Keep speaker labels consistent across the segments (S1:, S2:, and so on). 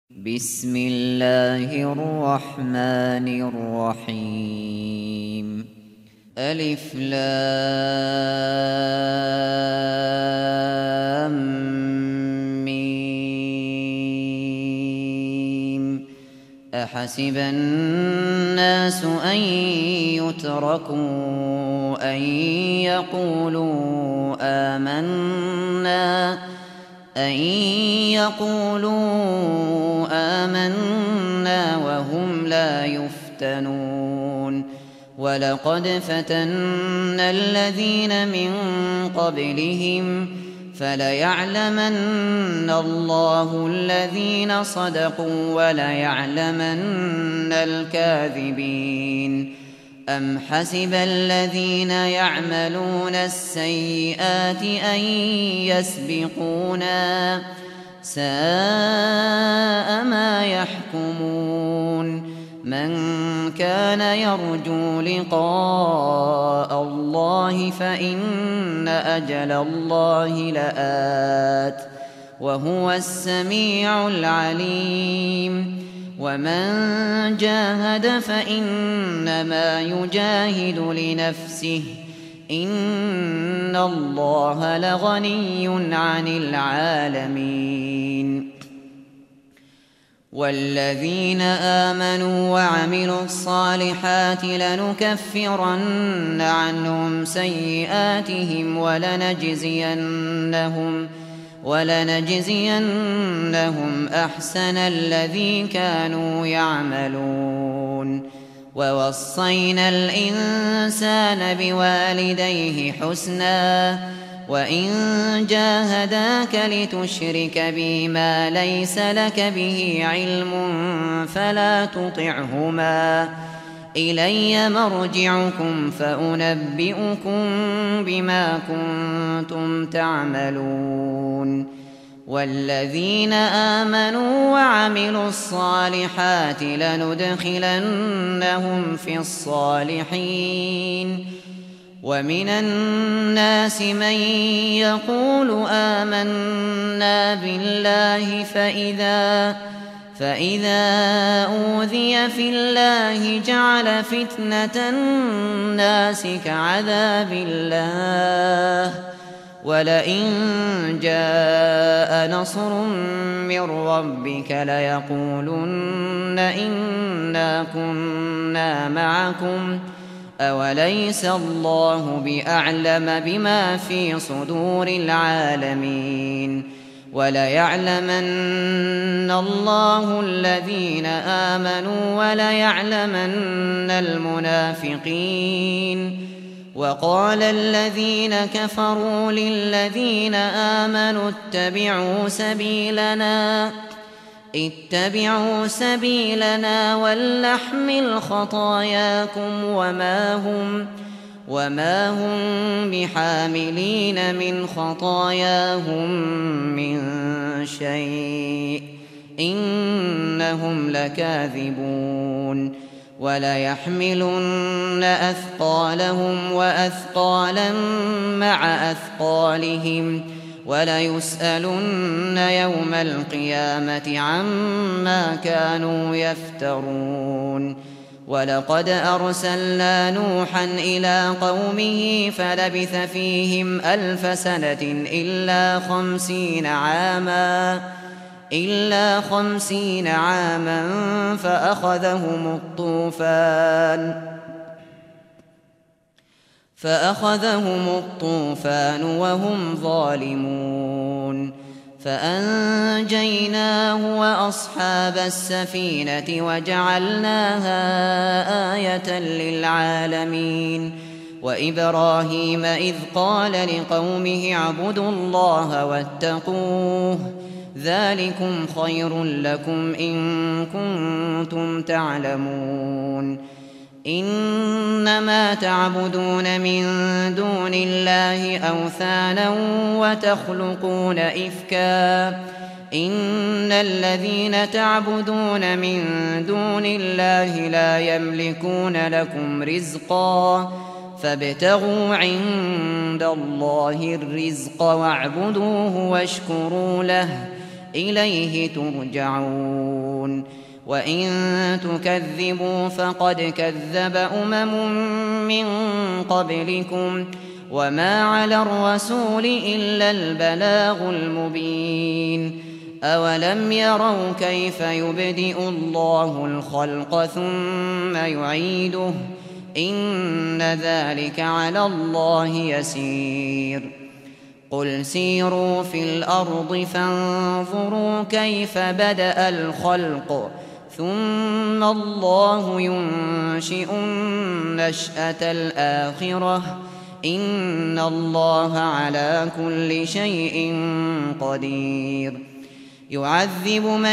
S1: بسم الله الرحمن الرحيم. ألف لام ميم. أحسب الناس أن يتركوا أن يقولوا آمنا وهم لا يفتنون. ولقد فتنا الذين من قبلهم فليعلمن الله الذين صدقوا وليعلمن الكاذبين. أم حسب الذين يعملون السيئات أن يسبقونا ساء ما يحكمون. من كان يرجو لقاء الله فإن أجل الله لآت وهو السميع العليم. ومن جاهد فإنما يجاهد لنفسه إن الله لغني عن العالمين. والذين آمنوا وعملوا الصالحات لنكفرن عنهم سيئاتهم ولنجزينهم أحسن الذي كانوا يعملون. ووصينا الإنسان بوالديه حسنا وإن جاهداك لتشرك بي ما ليس لك به علم فلا تطعهما إلي مرجعكم فأنبئكم بما كنتم تعملون. والذين آمنوا وعملوا الصالحات لندخلنهم في الصالحين. ومن الناس من يقول آمنا بالله فإذا أوذي في الله جعل فتنة الناس كعذاب الله ولئن جاء نصر من ربك ليقولن إنا كنا معكم أوليس الله بأعلم بما في صدور العالمين. وليعلمن الله الذين آمنوا وليعلمن المنافقين. وقال الذين كفروا للذين آمنوا اتبعوا سبيلنا ولنحمل خطاياكم وما هم بحاملين من خطاياهم من شيء إنهم لكاذبون. وليحملن أثقالهم وأثقالا مع أثقالهم وليسألن يوم القيامة عما كانوا يفترون. ولقد أرسلنا نوحا إلى قومه فلبث فيهم 1000 سنة إلا 50 عاما فأخذهم الطوفان وهم ظالمون. فأنجيناه وأصحاب السفينة وجعلناها آية للعالمين. وإبراهيم إذ قال لقومه اعبدوا الله واتقوه ذلكم خير لكم إن كنتم تعلمون. إنما تعبدون من دون الله أوثانا وتخلقون إفكا إن الذين تعبدون من دون الله لا يملكون لكم رزقا فابتغوا عند الله الرزق واعبدوه واشكروا له إليه ترجعون. يعلمون وإن تكذبوا فقد كذب من قبلكم وما على الرسول إلا البلاغ المبين أولم يروا كيف يبدئ الله الخلق ثم يعيده إن ذلك على الله يسير قل سيروا في الأرض فانظروا كيف بدأ الخلق ثم الله ينشئ النشأة الآخرة إن الله على كل شيء قدير يعذب من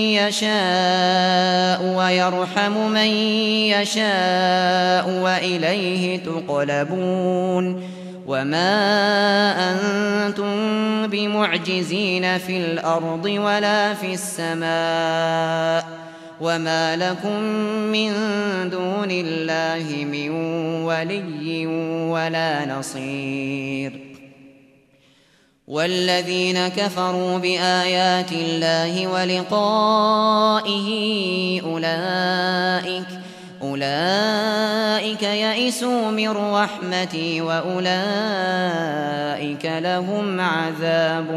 S1: يشاء ويرحم من يشاء وإليه تقلبون وما أنتم بمعجزين في الأرض ولا في السماء وما لكم من دون الله من ولي ولا نصير والذين كفروا بآيات الله ولقائه أولئك يئسوا من رحمتي وأولئك لهم عذاب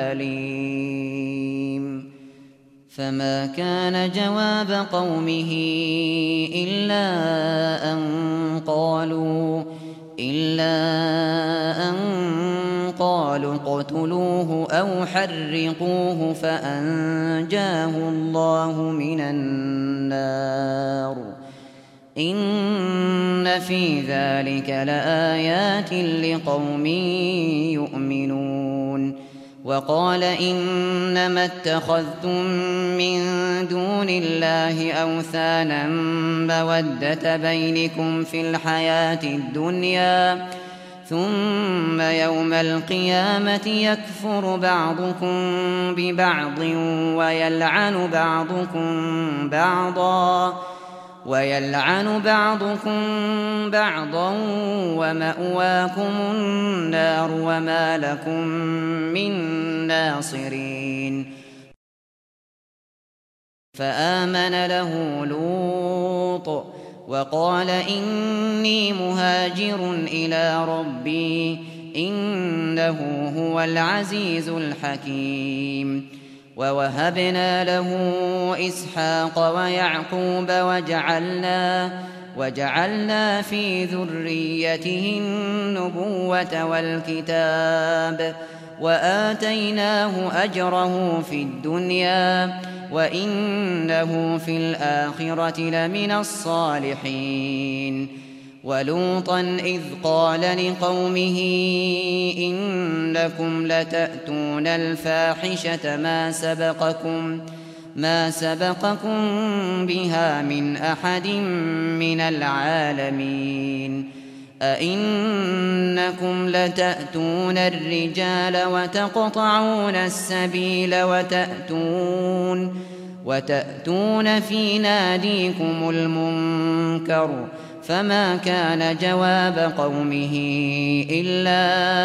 S1: أليم فما كان جواب قومه إلا أن قالوا اقتلوه أو حرقوه فأنجاه الله من النار إن في ذلك لآيات لقوم يؤمنون وقال إنما اتخذتم من دون الله أوثانا مودة بينكم في الحياة الدنيا ثم يوم القيامة يكفر بعضكم ببعض ويلعن بعضكم بعضا ومأواكم النار وما لكم من ناصرين فآمن له لوط وقال إني مهاجر إلى ربي إنه هو العزيز الحكيم ووهبنا له إسحاق ويعقوب وجعلنا في ذريته النبوة والكتاب وآتيناه أجره في الدنيا وإنه في الآخرة لمن الصالحين ولوطا إذ قال لقومه إنكم لتأتون الفاحشة ما سبقكم بها من أحد من العالمين أئنكم لتأتون الرجال وتقطعون السبيل وتأتون في ناديكم المنكر فما كان جواب قومه إلا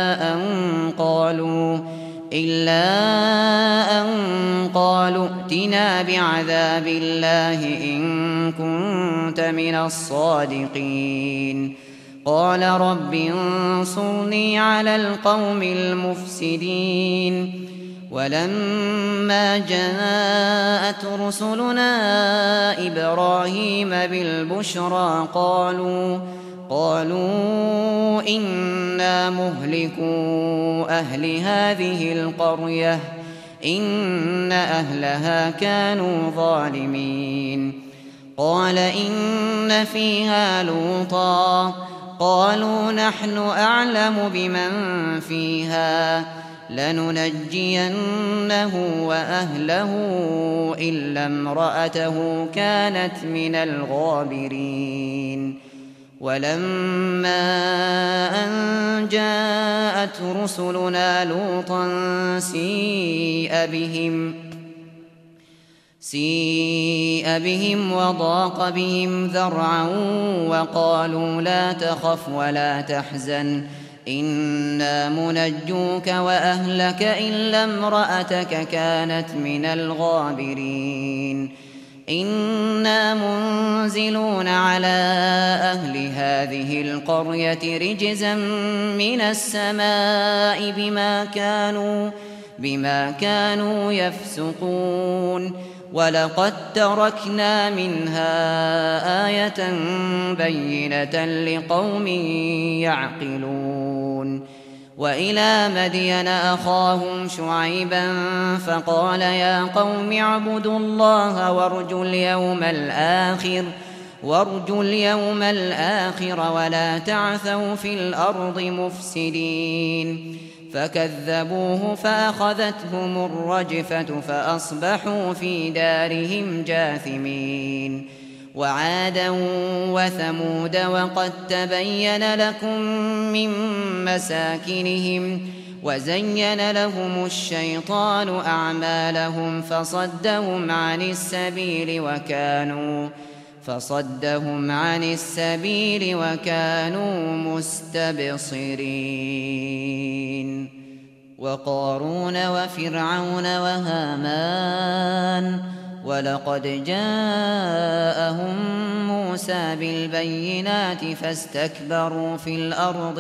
S1: أن قالوا ائتنا بعذاب الله إن كنت من الصادقين قال رب انصرني على القوم المفسدين ولما جاءت رسلنا إبراهيم بالبشرى قالوا إنا مهلكو أهل هذه القرية إن أهلها كانوا ظالمين قال إن فيها لوطا قالوا نحن أعلم بمن فيها لننجينه وأهله إلا امرأته كانت من الغابرين ولما أن جاءت رسلنا لوطا سيء بهم وضاق بهم ذرعا وقالوا لا تخف ولا تحزن إنا منجوك وأهلك إلا امرأتك كانت من الغابرين إنا منزلون على أهل هذه القرية رجزا من السماء بما كانوا يفسقون ولقد تركنا منها آية بينة لقوم يعقلون وإلى مدين أخاهم شعيبا فقال يا قوم اعبدوا الله وارجوا اليوم الآخر ولا تعثوا في الأرض مفسدين فكذبوه فأخذتهم الرجفة فأصبحوا في دارهم جاثمين وعادا وثمود وقد تبين لكم من مساكنهم وزين لهم الشيطان أعمالهم فصدهم عن السبيل وكانوا مستبصرين وقارون وفرعون وهامان ولقد جاءهم موسى بالبينات فاستكبروا في الأرض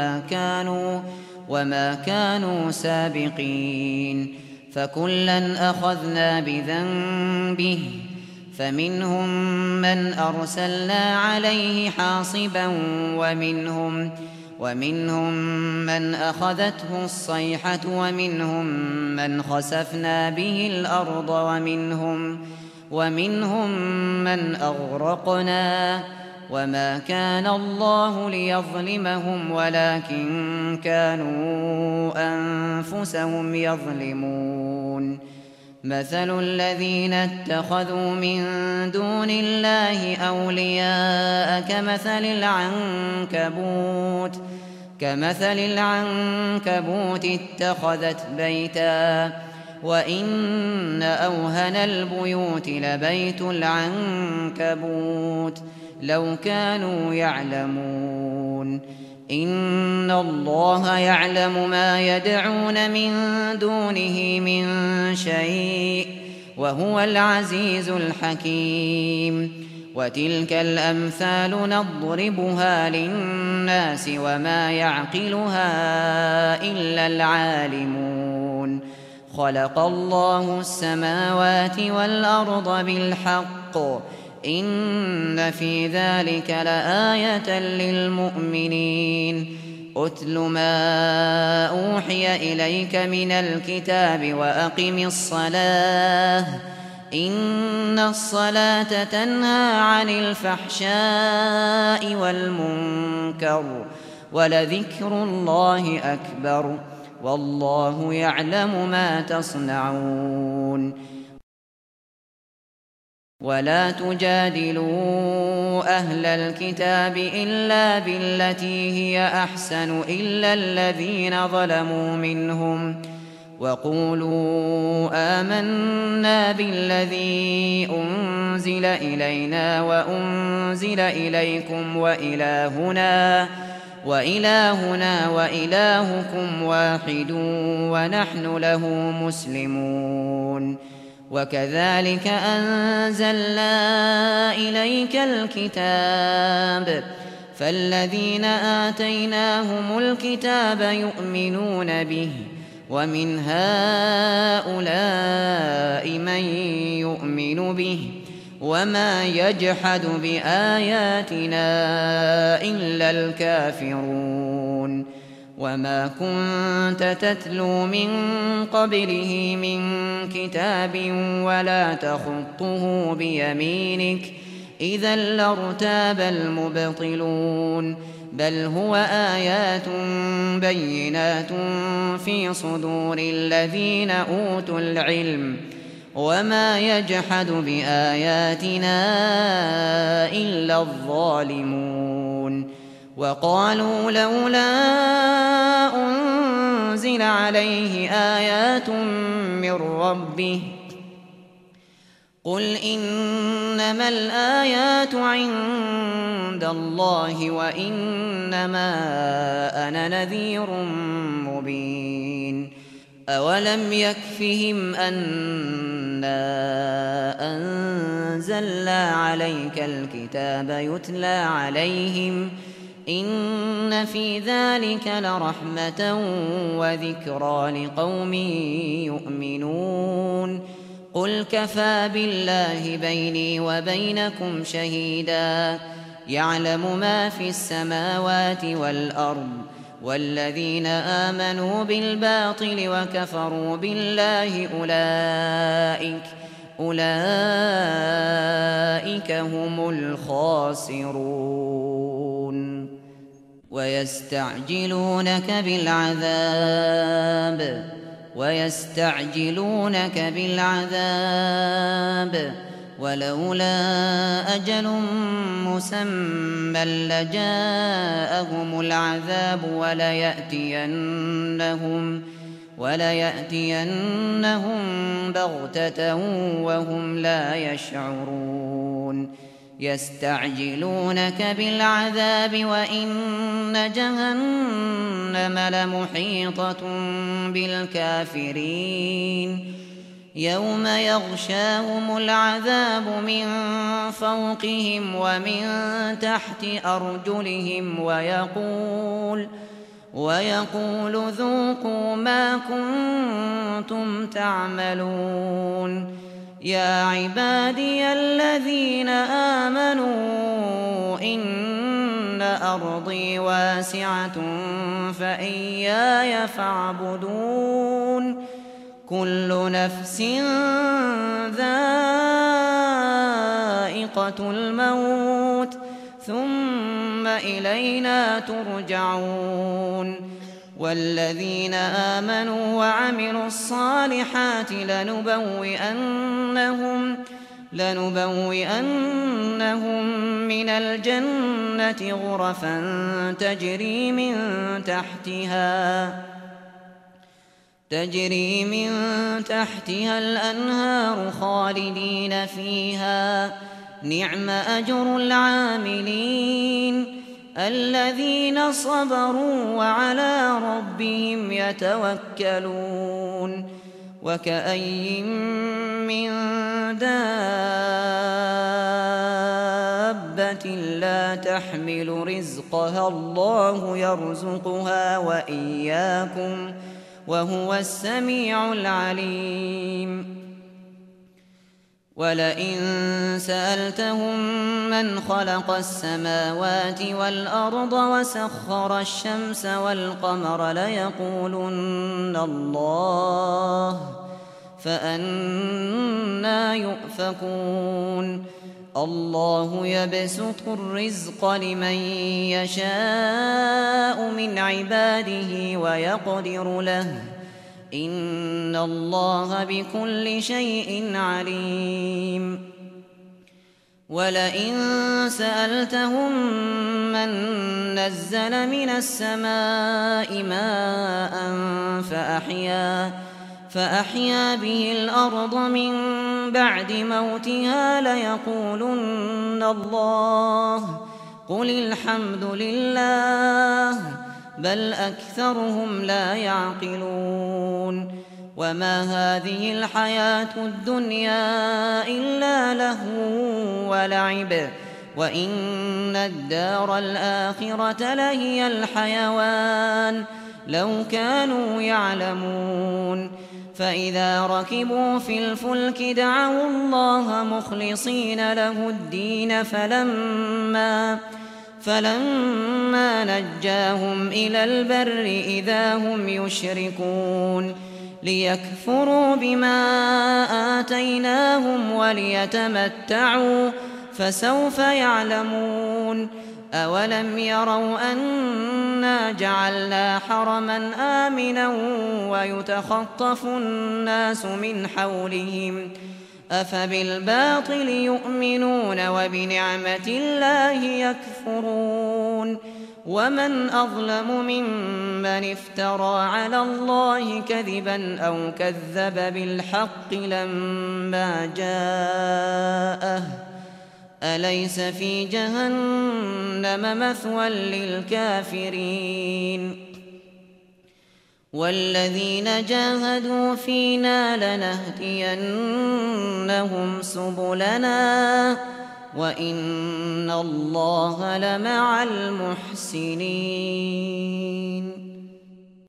S1: وما كانوا سابقين فكلا أخذنا بذنبه فمنهم من أرسلنا عليه حاصبا ومنهم من أخذته الصيحة ومنهم من خسفنا به الأرض ومنهم من أغرقنا وما كان الله ليظلمهم ولكن كانوا أنفسهم يظلمون مثل الذين اتخذوا من دون الله أولياء كمثل العنكبوت اتخذت بيتا وإن أوهن البيوت لبيت العنكبوت لو كانوا يعلمون إن الله يعلم ما يدعون من دونه من شيء وهو العزيز الحكيم وتلك الأمثال نضربها للناس وما يعقلها إلا العالمون خلق الله السماوات والأرض بالحق إن في ذلك لآية للمؤمنين أتل ما أوحي إليك من الكتاب وأقم الصلاة إن الصلاة تنهى عن الفحشاء والمنكر ولذكر الله أكبر والله يعلم ما تصنعون ولا تجادلوا أهل الكتاب إلا بالتي هي أحسن إلا الذين ظلموا منهم وقولوا آمنا بالذي أنزل إلينا وأنزل إليكم وإلهنا وإلهكم واحد ونحن له مسلمون وكذلك أنزلنا إليك الكتاب فالذين آتيناهم الكتاب يؤمنون به ومن هؤلاء من يؤمن به وما يجحد بآياتنا إلا الكافرون وما كنت تتلو من قبله من كتاب ولا تخطه بيمينك إذا لارتاب المبطلون بل هو آيات بينات في صدور الذين أوتوا العلم وما يجحد بآياتنا إلا الظالمون وقالوا لولا أنزل عليه آيات من ربه قل إنما الآيات عند الله وإنما أنا نذير مبين أولم يكفهم أنا أنزلنا عليك الكتاب يتلى عليهم إن في ذلك لرحمة وذكرى لقوم يؤمنون قل كفى بالله بيني وبينكم شهيدا يعلم ما في السماوات والأرض والذين آمنوا بالباطل وكفروا بالله أولئك هم الخاسرون ويستعجلونك بالعذاب ولولا أجل مسمى لجاءهم العذاب وليأتينهم بغتة وهم لا يشعرون يستعجلونك بالعذاب وإن جهنم لمحيطة بالكافرين يوم يغشاهم العذاب من فوقهم ومن تحت أرجلهم ويقول ذوقوا ما كنتم تعملون يا عبادي الذين آمنوا إن أرضي واسعة فإياي فاعبدون كل نفس ذائقة الموت ثم إلينا ترجعون والذين آمنوا وعملوا الصالحات لنبوئنهم من الجنة غرفا تجري من تحتها الأنهار خالدين فيها نعم أجر العاملين الذين صبروا وعلى ربهم يتوكلون وكأي من دابة لا تحمل رزقها الله يرزقها وإياكم وهو السميع العليم ولئن سألتهم من خلق السماوات والأرض وسخر الشمس والقمر ليقولن الله فأنى يؤفكون الله يبسط الرزق لمن يشاء من عباده ويقدر له إن الله بكل شيء عليم ولئن سألتهم من نزل من السماء ماء فأحيا به الأرض من بعد موتها ليقولن الله قل الحمد لله بل أكثرهم لا يعقلون وما هذه الحياة الدنيا إلا لهو ولعب وإن الدار الآخرة لهي الحيوان لو كانوا يعلمون فإذا ركبوا في الفلك دعوا الله مخلصين له الدين فلما نجاهم إلى البر إذا هم يشركون ليكفروا بما آتيناهم وليتمتعوا فسوف يعلمون أولم يروا أنا جعلنا حرما آمنا ويتخطف الناس من حولهم أفبالباطل يؤمنون وبنعمة الله يكفرون ومن أظلم ممن افترى على الله كذبا أو كذب بالحق لما جاءه أليس في جهنم مثوى للكافرين والذين جاهدوا فينا لنهدينهم سبلنا وإن الله لمع المحسنين.